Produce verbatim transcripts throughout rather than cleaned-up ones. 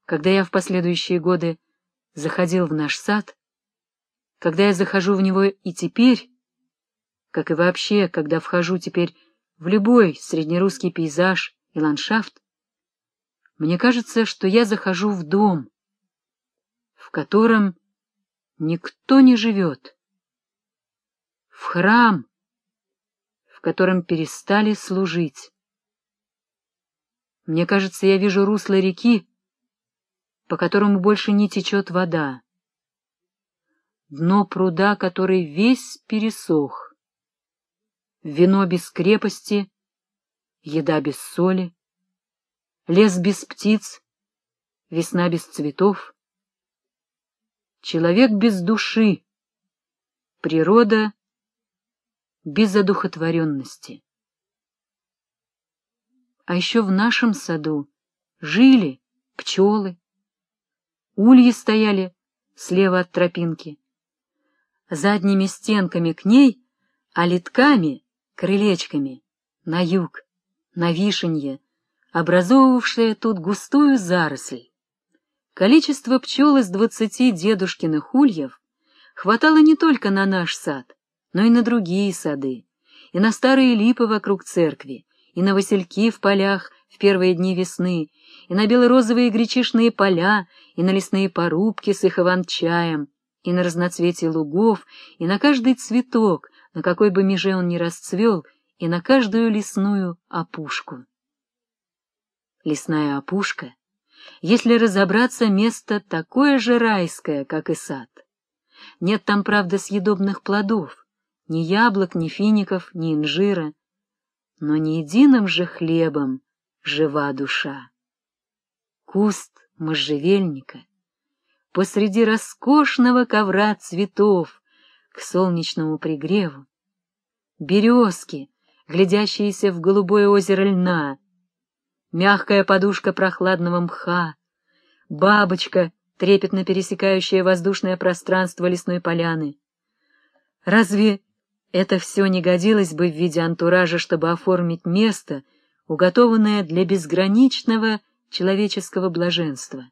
Когда я в последующие годы заходил в наш сад, когда я захожу в него и теперь, как и вообще, когда вхожу теперь в любой среднерусский пейзаж и ландшафт, мне кажется, что я захожу в дом, в котором никто не живет, в храм, в котором перестали служить. Мне кажется, я вижу русло реки, по которому больше не течет вода, дно пруда, который весь пересох, вино без крепости, еда без соли, лес без птиц, весна без цветов, человек без души, природа без одухотворенности. А еще в нашем саду жили пчелы, ульи стояли слева от тропинки, задними стенками к ней, а литками, крылечками, на юг, на вишенье, образовывавшее тут густую заросль. Количество пчел из двадцати дедушкиных ульев хватало не только на наш сад, но и на другие сады, и на старые липы вокруг церкви, и на васильки в полях в первые дни весны, и на бело-розовые гречишные поля, и на лесные порубки с их иван-чаем, и на разноцветие лугов, и на каждый цветок, на какой бы меже он ни расцвел, и на каждую лесную опушку. Лесная опушка, если разобраться, место такое же райское, как и сад. Нет там, правда, съедобных плодов, ни яблок, ни фиников, ни инжира, но ни единым же хлебом жива душа. Куст можжевельника посреди роскошного ковра цветов к солнечному пригреву, березки, глядящиеся в голубое озеро льна, мягкая подушка прохладного мха, бабочка, трепетно пересекающая воздушное пространство лесной поляны. Разве это все не годилось бы в виде антуража, чтобы оформить место, уготованное для безграничного человеческого блаженства?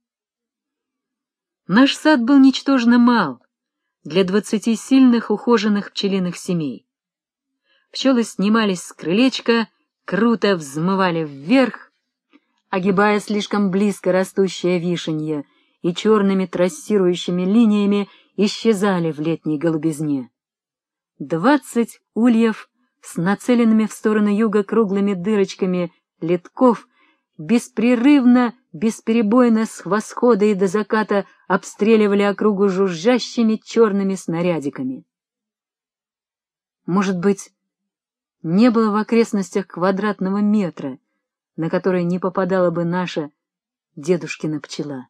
Наш сад был ничтожно мал для двадцати сильных ухоженных пчелиных семей. Пчелы снимались с крылечка, круто взмывали вверх, огибая слишком близко растущее вишенье, и черными трассирующими линиями исчезали в летней голубизне. Двадцать ульев с нацеленными в сторону юга круглыми дырочками литков беспрерывно, бесперебойно с восхода и до заката обстреливали округу жужжащими черными снарядиками. Может быть, не было в окрестностях квадратного метра, на который не попадала бы наша дедушкина пчела.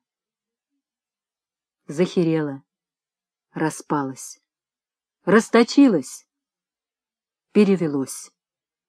Захерела, распалась, расточилась, перевелось.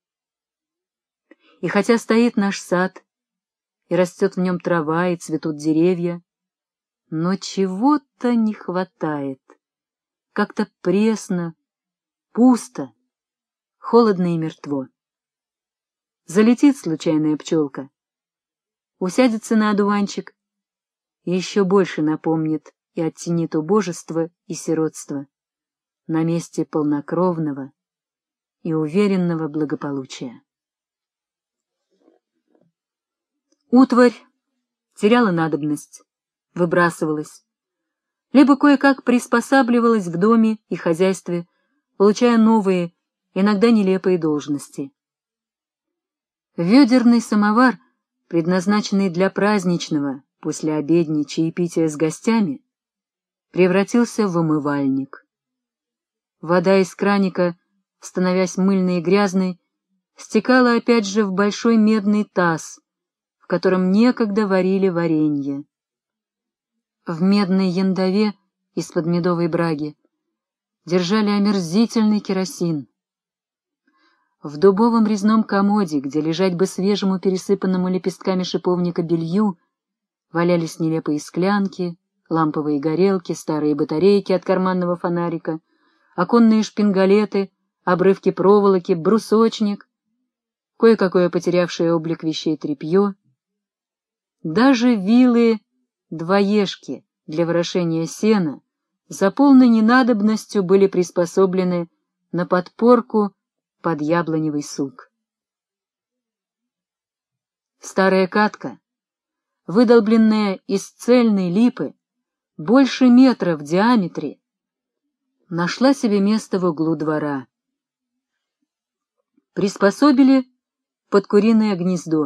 И хотя стоит наш сад, и растет в нем трава, и цветут деревья, но чего-то не хватает, как-то пресно, пусто, холодно и мертво. Залетит случайная пчелка, усядется на одуванчик и еще больше напомнит и оттенит убожество и сиротство на месте полнокровного и уверенного благополучия. Утварь теряла надобность, выбрасывалась, либо кое-как приспосабливалась в доме и хозяйстве, получая новые, иногда нелепые должности. Ведерный самовар, предназначенный для праздничного послеобедни чаепития с гостями, превратился в умывальник. Вода из краника, становясь мыльной и грязной, стекала опять же в большой медный таз, в котором некогда варили варенье. В медной яндове из-под медовой браги держали омерзительный керосин. В дубовом резном комоде, где лежать бы свежему пересыпанному лепестками шиповника белью, валялись нелепые склянки, ламповые горелки, старые батарейки от карманного фонарика, оконные шпингалеты, обрывки проволоки, брусочник, кое-какое потерявшее облик вещей тряпье. Даже вилы-двоежки для ворошения сена за полной ненадобностью были приспособлены на подпорку под яблоневый сук. Старая катка, выдолбленная из цельной липы, больше метра в диаметре, нашла себе место в углу двора. Приспособили под куриное гнездо.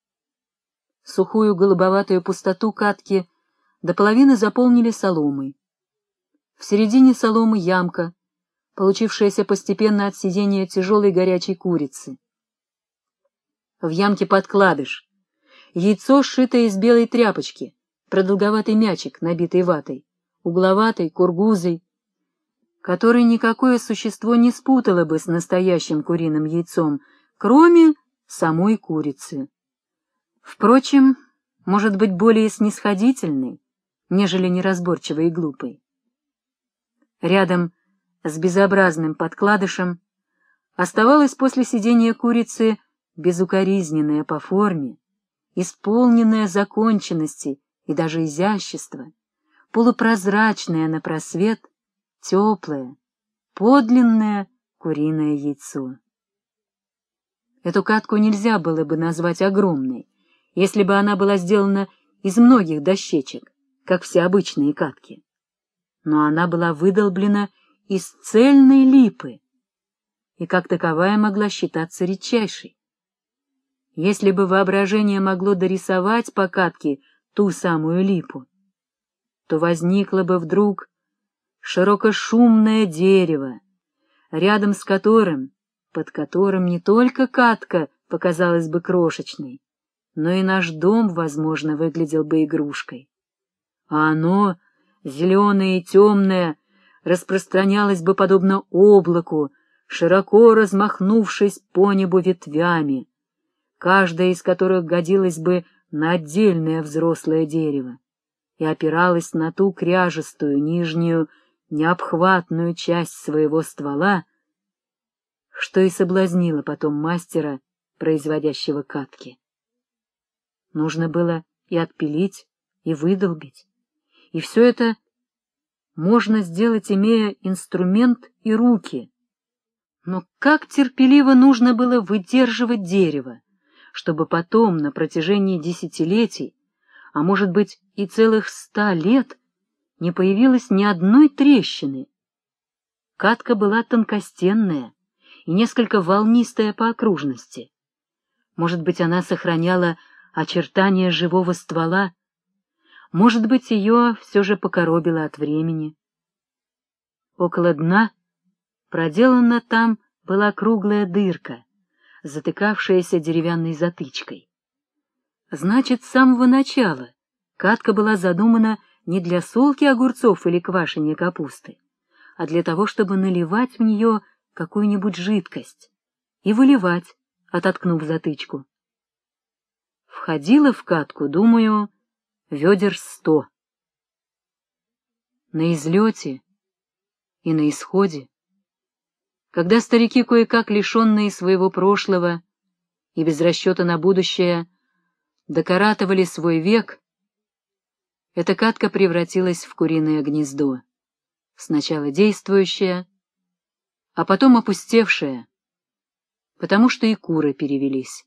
Сухую голубоватую пустоту катки до половины заполнили соломой. В середине соломы ямка, получившаяся постепенно от сидения тяжелой горячей курицы. В ямке подкладыш, яйцо, сшитое из белой тряпочки, продолговатый мячик, набитый ватой, угловатой, кургузой, который никакое существо не спутало бы с настоящим куриным яйцом, кроме самой курицы. Впрочем, может быть более снисходительной, нежели неразборчивой и глупой. Рядом с безобразным подкладышем оставалась после сидения курицы безукоризненная по форме, исполненная законченности и даже изящества, полупрозрачное на просвет, теплое, подлинное куриное яйцо. Эту катку нельзя было бы назвать огромной, если бы она была сделана из многих дощечек, как все обычные катки. Но она была выдолблена из цельной липы и как таковая могла считаться редчайшей. Если бы воображение могло дорисовать по катке ту самую липу, то возникло бы вдруг широкошумное дерево, рядом с которым, под которым не только катка показалась бы крошечной, но и наш дом, возможно, выглядел бы игрушкой. А оно, зеленое и темное, распространялось бы подобно облаку, широко размахнувшись по небу ветвями, каждая из которых годилась бы на отдельное взрослое дерево и опиралась на ту кряжестую нижнюю необхватную часть своего ствола, что и соблазнило потом мастера, производящего катки. Нужно было и отпилить, и выдолбить, и все это можно сделать, имея инструмент и руки. Но как терпеливо нужно было выдерживать дерево, чтобы потом, на протяжении десятилетий, а может быть и целых ста лет, не появилось ни одной трещины. Катка была тонкостенная и несколько волнистая по окружности. Может быть, она сохраняла очертания живого ствола, может быть, ее все же покоробило от времени. Около дна проделана там была круглая дырка, затыкавшаяся деревянной затычкой. Значит, с самого начала катка была задумана не для солки огурцов или квашения капусты, а для того, чтобы наливать в нее какую-нибудь жидкость и выливать, ототкнув затычку. Входило в катку, думаю, ведер сто. На излете и на исходе, когда старики, кое-как лишенные своего прошлого и без расчета на будущее, докоратывали свой век, эта катка превратилась в куриное гнездо, сначала действующее, а потом опустевшее, потому что и куры перевелись.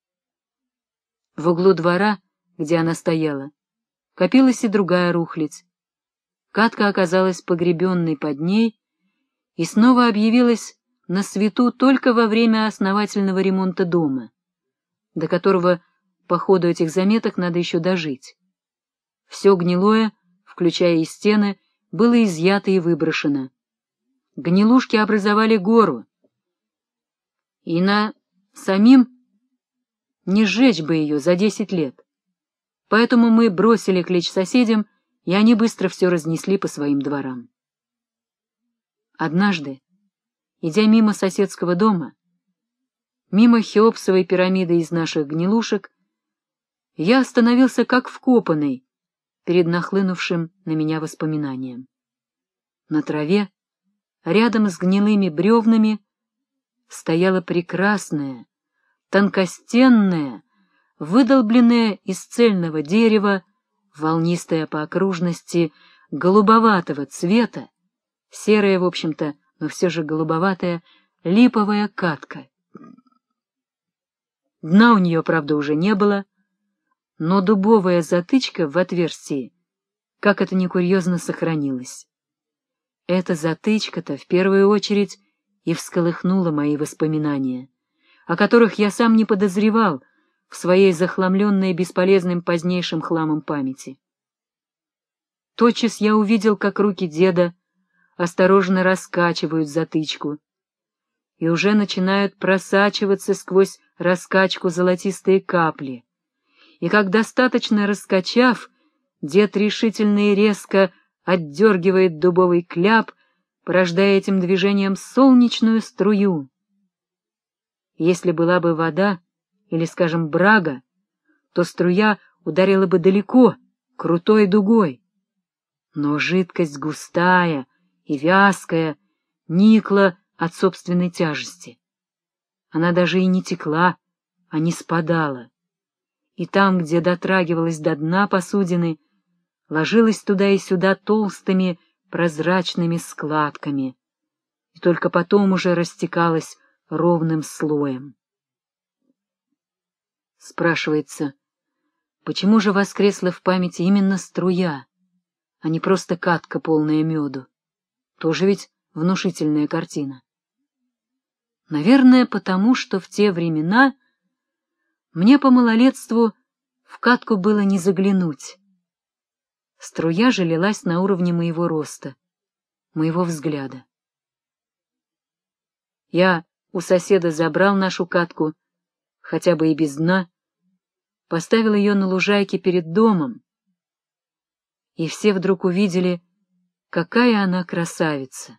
В углу двора, где она стояла, копилась и другая рухлядь. Катка оказалась погребенной под ней и снова объявилась на свету только во время основательного ремонта дома, до которого по ходу этих заметок надо еще дожить. Все гнилое, включая и стены, было изъято и выброшено. Гнилушки образовали гору, и на самим не сжечь бы ее за десять лет. Поэтому мы бросили клич соседям, и они быстро все разнесли по своим дворам. Однажды, идя мимо соседского дома, мимо Хеопсовой пирамиды из наших гнилушек, я остановился как вкопанный перед нахлынувшим на меня воспоминанием. На траве, рядом с гнилыми бревнами, стояла прекрасная, тонкостенная, выдолбленная из цельного дерева, волнистая по окружности, голубоватого цвета, серая, в общем-то, но все же голубоватая, липовая катка. Дна у нее, правда, уже не было, но дубовая затычка в отверстии, как это ни курьезно, сохранилась. Эта затычка-то в первую очередь и всколыхнула мои воспоминания, о которых я сам не подозревал в своей захламленной бесполезным позднейшим хламом памяти. Тотчас я увидел, как руки деда осторожно раскачивают затычку, и уже начинают просачиваться сквозь раскачку золотистые капли, и как, достаточно раскачав, дед решительно и резко отдергивает дубовый кляп, порождая этим движением солнечную струю. Если была бы вода, или, скажем, брага, то струя ударила бы далеко, крутой дугой. Но жидкость густая и вязкая никла от собственной тяжести. Она даже и не текла, а не спадала. И там, где дотрагивалась до дна посудины, ложилась туда и сюда толстыми прозрачными складками, и только потом уже растекалась ровным слоем. Спрашивается, почему же воскресла в памяти именно струя, а не просто катка, полная меду? Тоже ведь внушительная картина. Наверное, потому что в те времена мне по малолетству в катку было не заглянуть. Струя же лилась на уровне моего роста, моего взгляда. Я у соседа забрал нашу катку, хотя бы и без дна, поставил ее на лужайке перед домом, и все вдруг увидели, какая она красавица.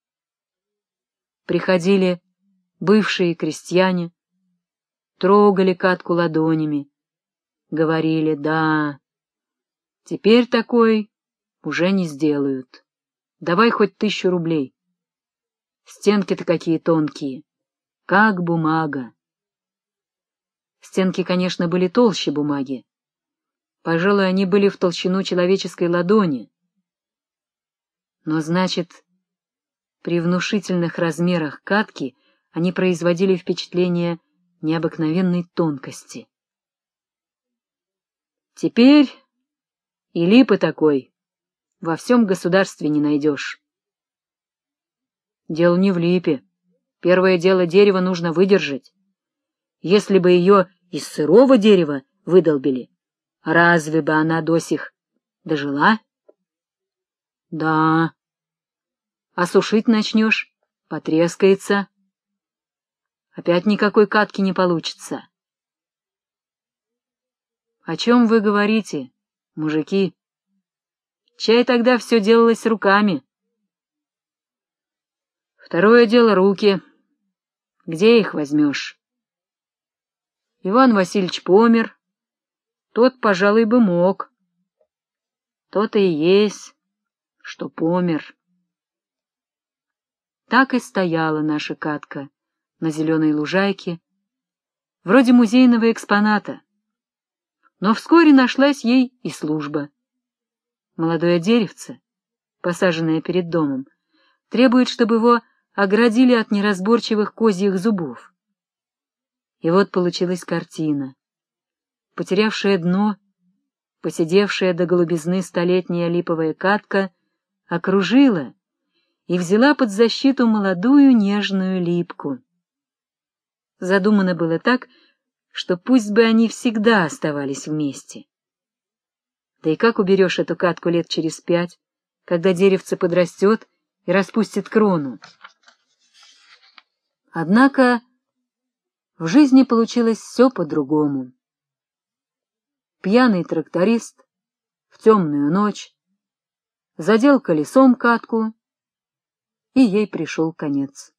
Приходили бывшие крестьяне, трогали катку ладонями, говорили: да, теперь такой уже не сделают, давай хоть тысячу рублей. Стенки-то какие тонкие, как бумага. Стенки, конечно, были толще бумаги. Пожалуй, они были в толщину человеческой ладони. Но, значит, при внушительных размерах катки они производили впечатление необыкновенной тонкости. Теперь и липы такой во всем государстве не найдешь. Дело не в липе. Первое дело, дерево нужно выдержать. Если бы ее из сырого дерева выдолбили, разве бы она до сих дожила? Да. А сушить начнешь, потрескается. Опять никакой катки не получится. О чем вы говорите, мужики? Чай тогда все делалось руками. Второе дело — руки. Где их возьмешь? Иван Васильевич помер. Тот, пожалуй, бы мог. То-то и есть, что помер. Так и стояла наша катка на зеленой лужайке, вроде музейного экспоната. Но вскоре нашлась ей и служба. Молодое деревце, посаженное перед домом, требует, чтобы его оградили от неразборчивых козьих зубов. И вот получилась картина. Потерявшая дно, поседевшая до голубизны столетняя липовая катка окружила и взяла под защиту молодую нежную липку. Задумано было так, что пусть бы они всегда оставались вместе. Да и как уберешь эту катку лет через пять, когда деревце подрастет и распустит крону? Однако в жизни получилось все по-другому. Пьяный тракторист в темную ночь задел колесом катку, и ей пришел конец.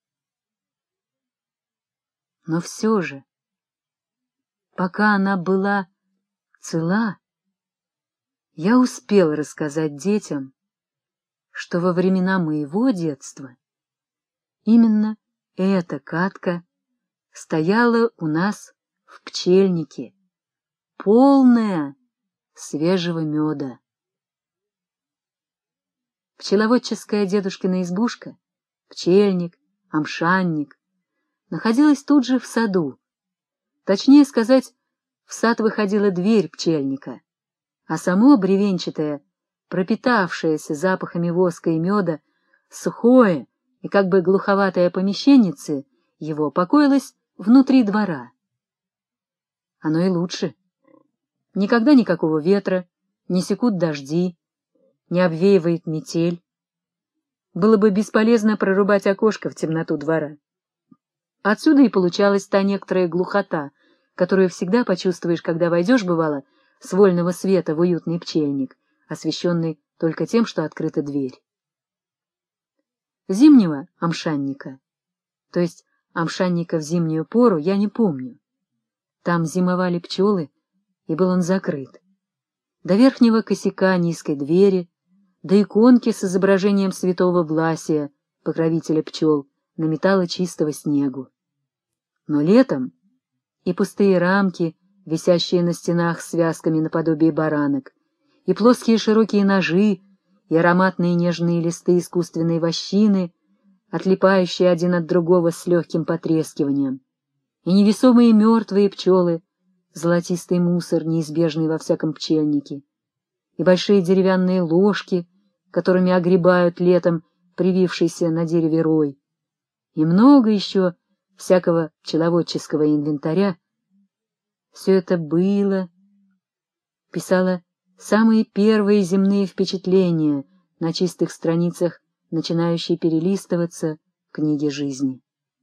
Но все же, пока она была цела, я успел рассказать детям, что во времена моего детства именно эта катка стояла у нас в пчельнике полная свежего меда. Пчеловодческая дедушкина избушка, пчельник, амшанник, находилась тут же в саду. Точнее сказать, в сад выходила дверь пчельника, а само бревенчатое, пропитавшееся запахами воска и меда, сухое и как бы глуховатое помещеннице его покоилось внутри двора. Оно и лучше. Никогда никакого ветра, не секут дожди, не обвеивает метель. Было бы бесполезно прорубать окошко в темноту двора. Отсюда и получалась та некоторая глухота, которую всегда почувствуешь, когда войдешь, бывало, с вольного света в уютный пчельник, освещенный только тем, что открыта дверь. Зимнего амшанника, то есть амшанника в зимнюю пору, я не помню. Там зимовали пчелы, и был он закрыт. До верхнего косяка низкой двери, до иконки с изображением святого Власия, покровителя пчел, наметало чистого снегу. Но летом и пустые рамки, висящие на стенах связками наподобие баранок, и плоские широкие ножи, и ароматные нежные листы искусственной вощины, отлипающие один от другого с легким потрескиванием, и невесомые мертвые пчелы, золотистый мусор, неизбежный во всяком пчельнике, и большие деревянные ложки, которыми огребают летом привившийся на дереве рой, и много еще всякого пчеловодческого инвентаря. Все это было, писала самые первые земные впечатления на чистых страницах, начинающей перелистываться книги жизни.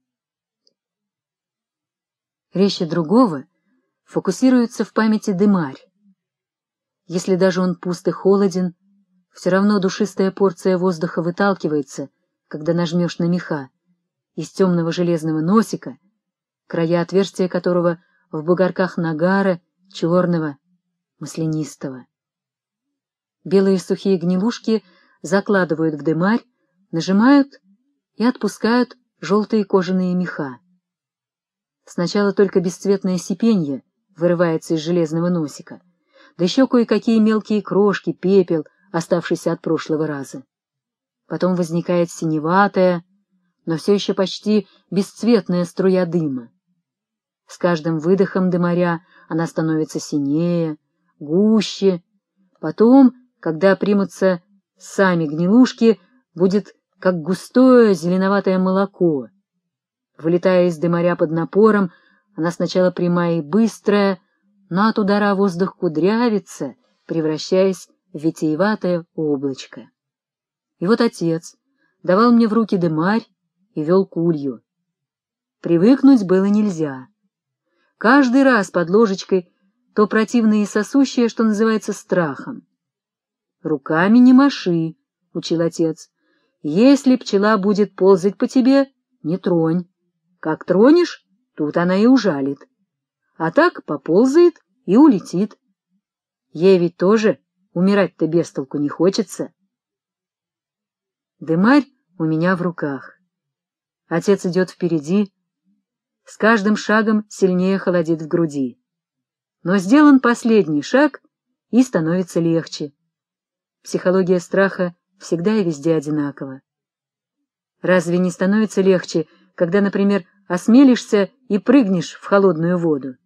Резче другого фокусируется в памяти дымарь. Если даже он пуст и холоден, все равно душистая порция воздуха выталкивается, когда нажмешь на меха, из темного железного носика, края отверстия которого в бугорках нагара, черного, маслянистого. Белые сухие гнилушки закладывают в дымарь, нажимают и отпускают желтые кожаные меха. Сначала только бесцветное сипенье вырывается из железного носика, да еще кое-какие мелкие крошки, пепел, оставшийся от прошлого раза. Потом возникает синеватая, но все еще почти бесцветная струя дыма. С каждым выдохом дымаря она становится синее, гуще. Потом, когда примутся сами гнилушки, будет как густое зеленоватое молоко. Вылетая из дымаря под напором, она сначала прямая и быстрая, но от удара воздух кудрявится, превращаясь в витиеватое облачко. И вот отец давал мне в руки дымарь и вел кулью. Привыкнуть было нельзя. Каждый раз под ложечкой то противное и сосущее, что называется, страхом. «Руками не маши», — учил отец. «Если пчела будет ползать по тебе, не тронь. Как тронешь, тут она и ужалит. А так поползает и улетит. Ей ведь тоже умирать-то без толку не хочется». Дымарь у меня в руках. Отец идет впереди, с каждым шагом сильнее холодит в груди. Но сделан последний шаг, и становится легче. Психология страха всегда и везде одинакова. Разве не становится легче, когда, например, осмелишься и прыгнешь в холодную воду?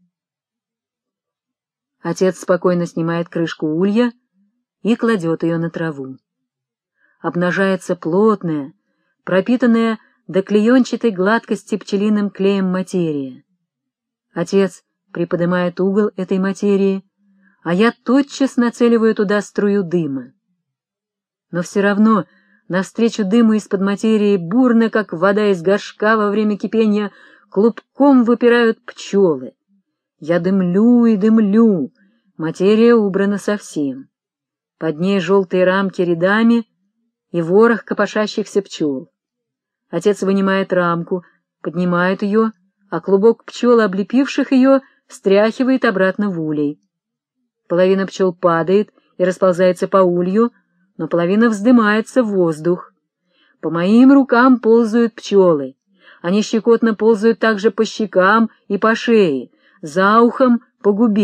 Отец спокойно снимает крышку улья и кладет ее на траву. Обнажается плотная, пропитанная до клеенчатой гладкости пчелиным клеем материя. Отец приподнимает угол этой материи, а я тотчас нацеливаю туда струю дыма. Но все равно навстречу дыму из-под материи бурно, как вода из горшка во время кипения, клубком выпирают пчелы. Я дымлю и дымлю, материя убрана совсем. Под ней желтые рамки рядами и ворох копошащихся пчел. Отец вынимает рамку, поднимает ее, а клубок пчел, облепивших ее, стряхивает обратно в улей. Половина пчел падает и расползается по улью, но половина вздымается в воздух. По моим рукам ползают пчелы. Они щекотно ползают также по щекам и по шее, за ухом, по губе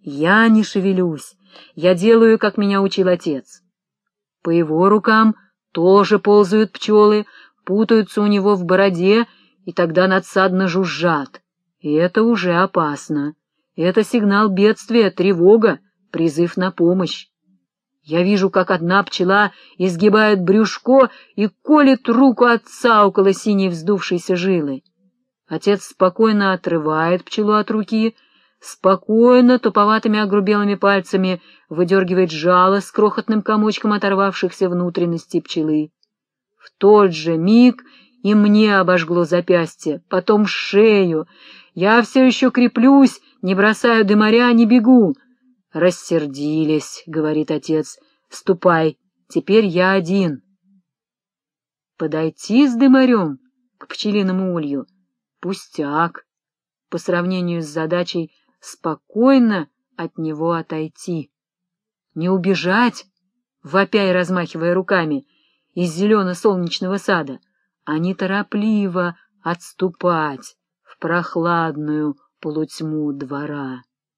Я не шевелюсь, я делаю, как меня учил отец. По его рукам тоже ползают пчелы, путаются у него в бороде и тогда надсадно жужжат. И это уже опасно. Это сигнал бедствия, тревога, призыв на помощь. Я вижу, как одна пчела изгибает брюшко и колет руку отца около синей вздувшейся жилы. Отец спокойно отрывает пчелу от руки, спокойно, туповатыми огрубелыми пальцами выдергивает жало с крохотным комочком оторвавшихся внутренностей пчелы. В тот же миг и мне обожгло запястье, потом шею. Я все еще креплюсь, не бросаю дымаря, не бегу. «Рассердились», — говорит отец, — «ступай, теперь я один». Подойти с дымарем к пчелиному улью — пустяк, по сравнению с задачей спокойно от него отойти. Не убежать, вопя и размахивая руками, из зелено-солнечного сада, а неторопливо отступать в прохладную полутьму двора.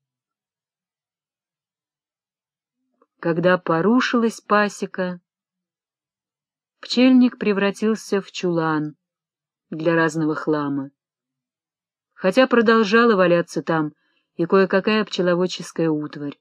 Когда порушилась пасека, пчельник превратился в чулан для разного хлама, хотя продолжала валяться там и кое-какая пчеловодческая утварь.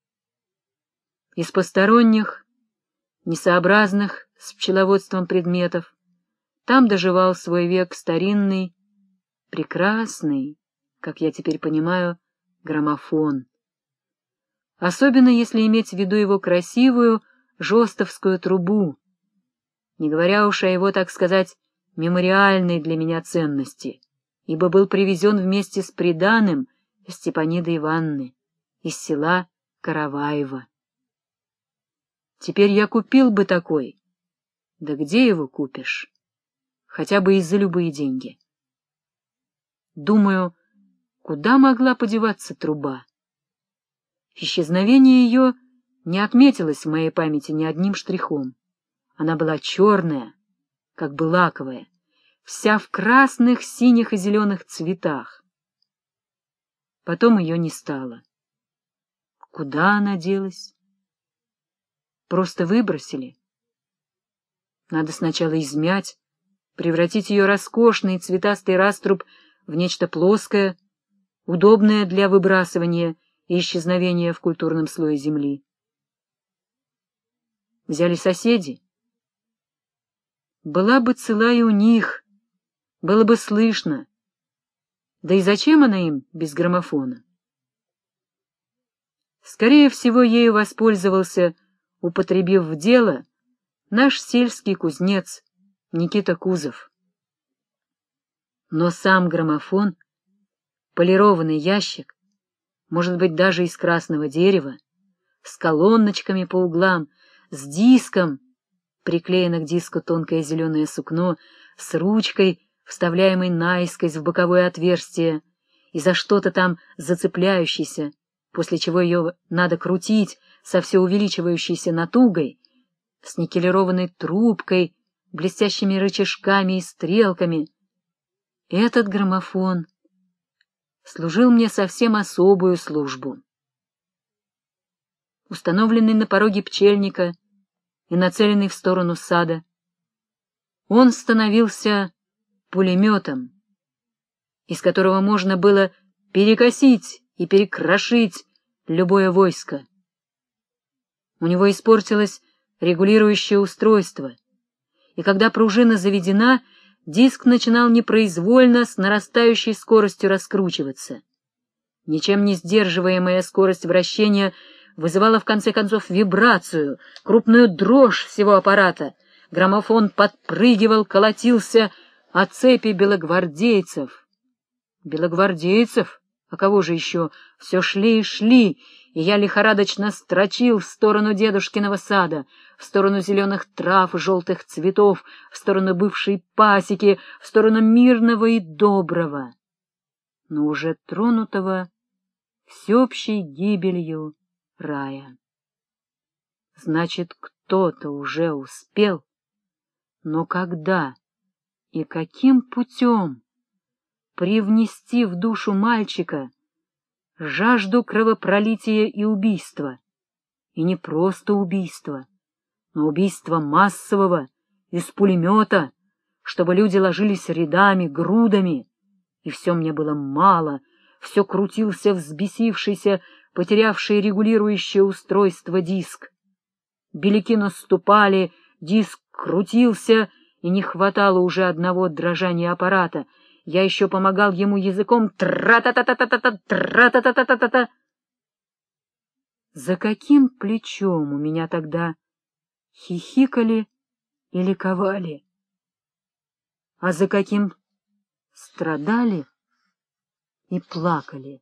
Из посторонних, несообразных с пчеловодством предметов там доживал свой век старинный, прекрасный, как я теперь понимаю, граммофон. Особенно если иметь в виду его красивую жостовскую трубу, не говоря уж о его, так сказать, мемориальной для меня ценности, ибо был привезен вместе с приданым Степаниды Ивановны из села Караваево. Теперь я купил бы такой. Да где его купишь? Хотя бы и за любые деньги. Думаю, куда могла подеваться труба? Исчезновение ее не отметилось в моей памяти ни одним штрихом. Она была черная, как бы лаковая, вся в красных, синих и зеленых цветах. Потом ее не стало. Куда она делась? Просто выбросили. Надо сначала измять, превратить ее роскошный цветастый раструб в нечто плоское, удобное для выбрасывания и исчезновения в культурном слое земли. Взяли соседи. Была бы цела и у них, было бы слышно. Да и зачем она им без граммофона? Скорее всего, ею воспользовался, употребив в дело, наш сельский кузнец Никита Кузов. Но сам граммофон, полированный ящик, может быть, даже из красного дерева, с колонночками по углам, с диском, приклеено к диску тонкое зеленое сукно, с ручкой, вставляемой наискось в боковое отверстие, и за что-то там зацепляющейся, после чего ее надо крутить со все увеличивающейся натугой, с никелированной трубкой, блестящими рычажками и стрелками. Этот граммофон служил мне совсем особую службу. Установленный на пороге пчельника и нацеленный в сторону сада, он становился пулеметом, из которого можно было перекосить и перекрошить любое войско. У него испортилось регулирующее устройство, и когда пружина заведена, диск начинал непроизвольно с нарастающей скоростью раскручиваться. Ничем не сдерживаемая скорость вращения вызывала в конце концов вибрацию, крупную дрожь всего аппарата. Граммофон подпрыгивал, колотился о цепи белогвардейцев. Белогвардейцев? А кого же еще? Все шли и шли, и я лихорадочно строчил в сторону дедушкиного сада, в сторону зеленых трав и желтых цветов, в сторону бывшей пасеки, в сторону мирного и доброго, но уже тронутого всеобщей гибелью рая. Значит, кто-то уже успел, но когда и каким путем привнести в душу мальчика жажду кровопролития и убийства. И не просто убийства, но убийства массового, из пулемета, чтобы люди ложились рядами, грудами. И все мне было мало, все крутился взбесившийся, потерявший регулирующее устройство диск. Беляки наступали, диск крутился, и не хватало уже одного дрожания аппарата. Я еще помогал ему языком тра-та-та-та-та-та, тра-та-та-та-та-та. За каким плечом у меня тогда хихикали и ликовали, а за каким страдали и плакали.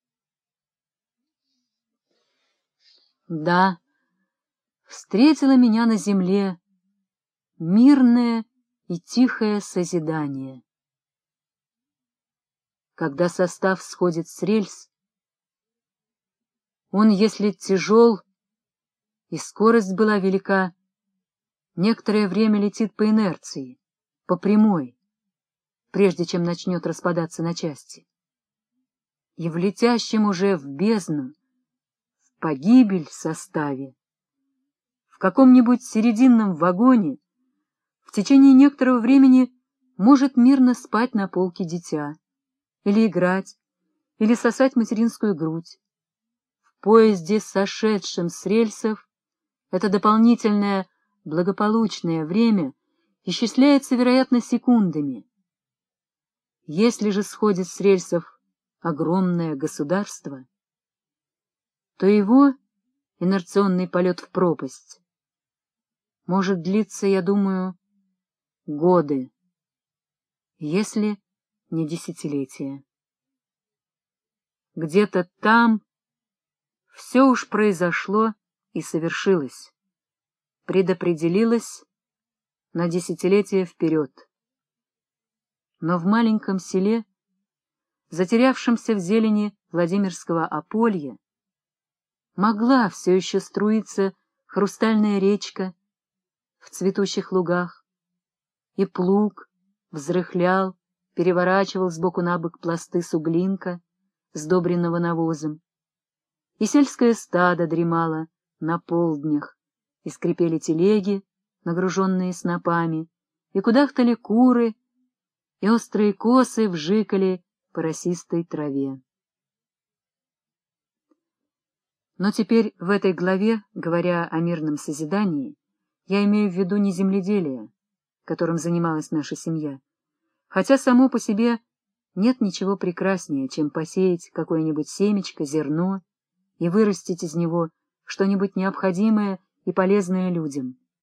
Да, встретило меня на земле мирное и тихое созидание. Когда состав сходит с рельс, он, если тяжел и скорость была велика, некоторое время летит по инерции, по прямой, прежде чем начнет распадаться на части. И в летящем уже в бездну, в погибель составе, в каком-нибудь серединном вагоне в течение некоторого времени может мирно спать на полке дитя, или играть, или сосать материнскую грудь. В поезде, сошедшем с рельсов, это дополнительное благополучное время исчисляется, вероятно, секундами. Если же сходит с рельсов огромное государство, то его инерционный полет в пропасть может длиться, я думаю, годы, если не десятилетия. Где-то там все уж произошло и совершилось, предопределилось на десятилетия вперед. Но в маленьком селе, затерявшемся в зелени Владимирского Аполья, могла все еще струиться хрустальная речка в цветущих лугах, и плуг взрыхлял, переворачивал сбоку на бок пласты суглинка, сдобренного навозом, и сельское стадо дремало на полднях, и скрипели телеги, нагруженные снопами, и кудахтали куры, и острые косы вжикали по росистой траве. Но теперь в этой главе, говоря о мирном созидании, я имею в виду не земледелие, которым занималась наша семья, хотя само по себе нет ничего прекраснее, чем посеять какое-нибудь семечко, зерно и вырастить из него что-нибудь необходимое и полезное людям,